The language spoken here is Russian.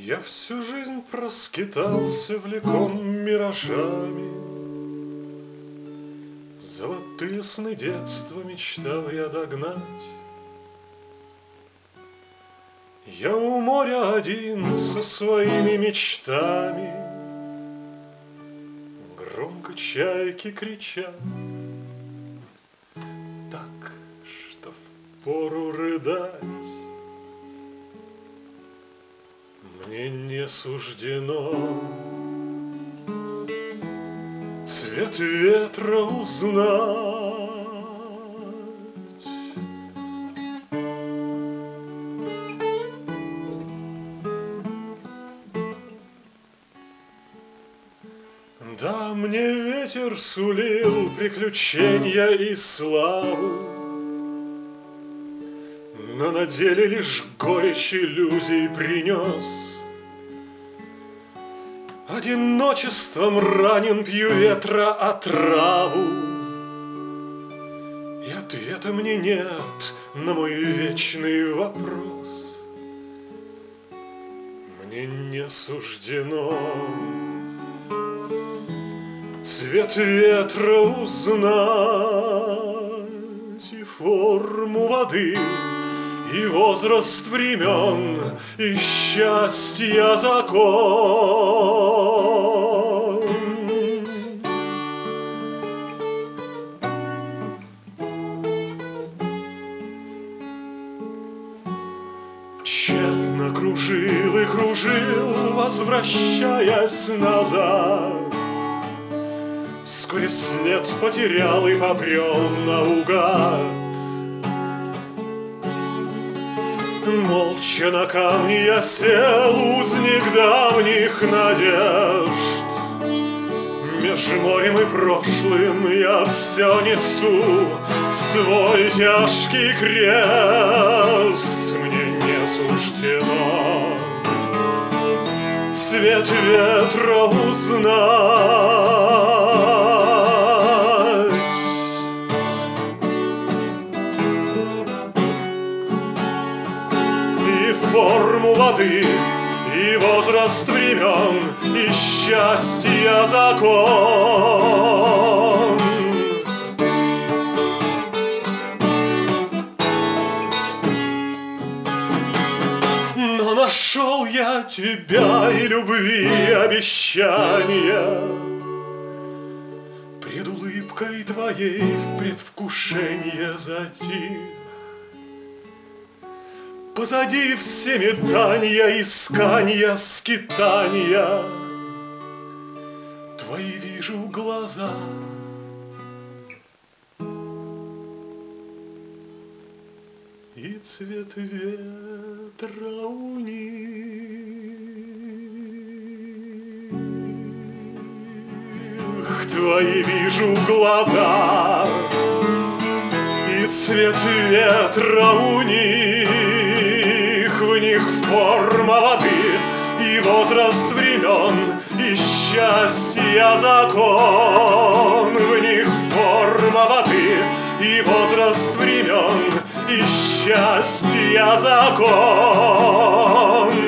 Я всю жизнь проскитался, влеком миражами. Золотые сны детства мечтал я догнать. Я у моря один со своими мечтами. Громко чайки кричат, так, что впору рыдать. Мне не суждено цвет ветра узнать. Да, мне ветер сулил приключения и славу, но на деле лишь горечь иллюзий принес. Одиночеством ранен, пью ветра отраву, и ответа мне нет на мой вечный вопрос. Мне не суждено цвет ветра узнать и форму воды, и возраст времен, и счастья закон. Тщетно кружил и кружил, возвращаясь назад. Вскоре след потерял и побрел наугад. Молча на камне я сел, узник давних надежд. Меж морем и прошлым я все несу свой тяжкий крест. Мне не суждено цвет ветра узнать и форму воды, и возраст времен, и счастья закон. Но нашел я тебя и любви обещания. Пред улыбкой твоей в предвкушенье затих. Позади все метанья, исканья, скитанья. Твои вижу глаза. И цвет ветра у них. Твои вижу глаза. И цвет ветра у них. В них форма воды, и возраст времен, и счастья закон. В них форма воды, и возраст времен, и счастья закон.